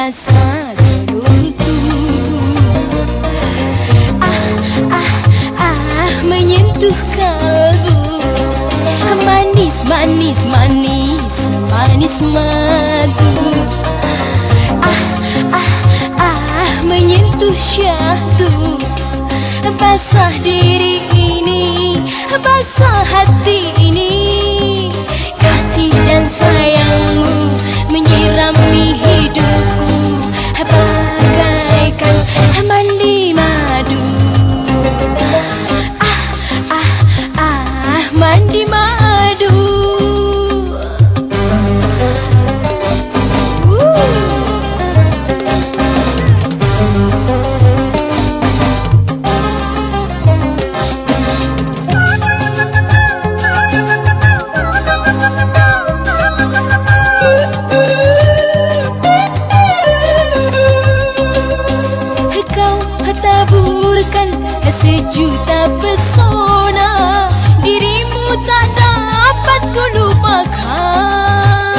basah seluruh tubuh. Menyentuh kalbu. Manis, manis, manis, manis madu. Menyentuh syahdu. Basah diri ini, basah hati ini. Kasih dan sayangmu menyirami hidupku bagaikan mandi madu. Mandi madu. Taburkan sejuta pesona, dirimu tak dapat ku lupakan.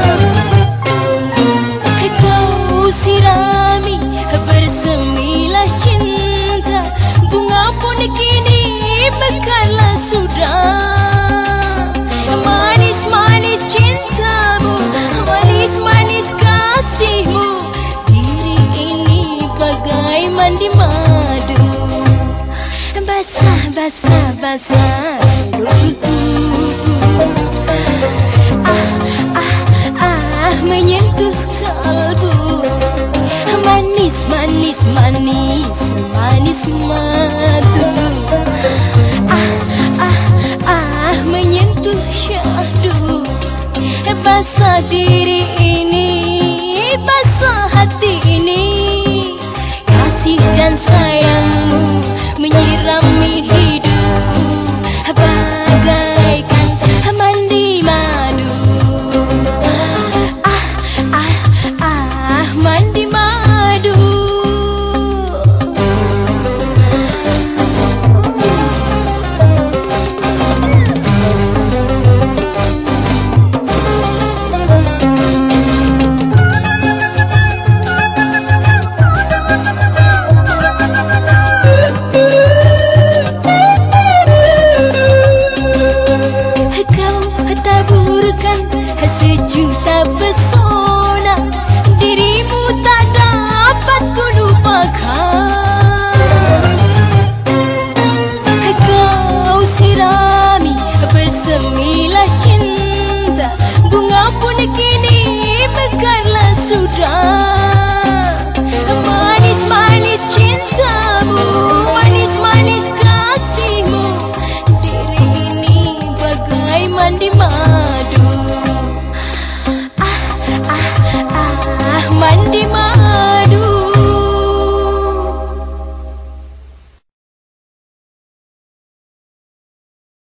Kau sirami bersemilah cinta, bunga pun kini mekarlah sudah. Manis manis cintamu, manis manis kasihmu, diri ini bagai mandi madu. Basah, basah, basah seluruh tubuh. Menyentuh kalbu. Manis, manis, manis, manis madu.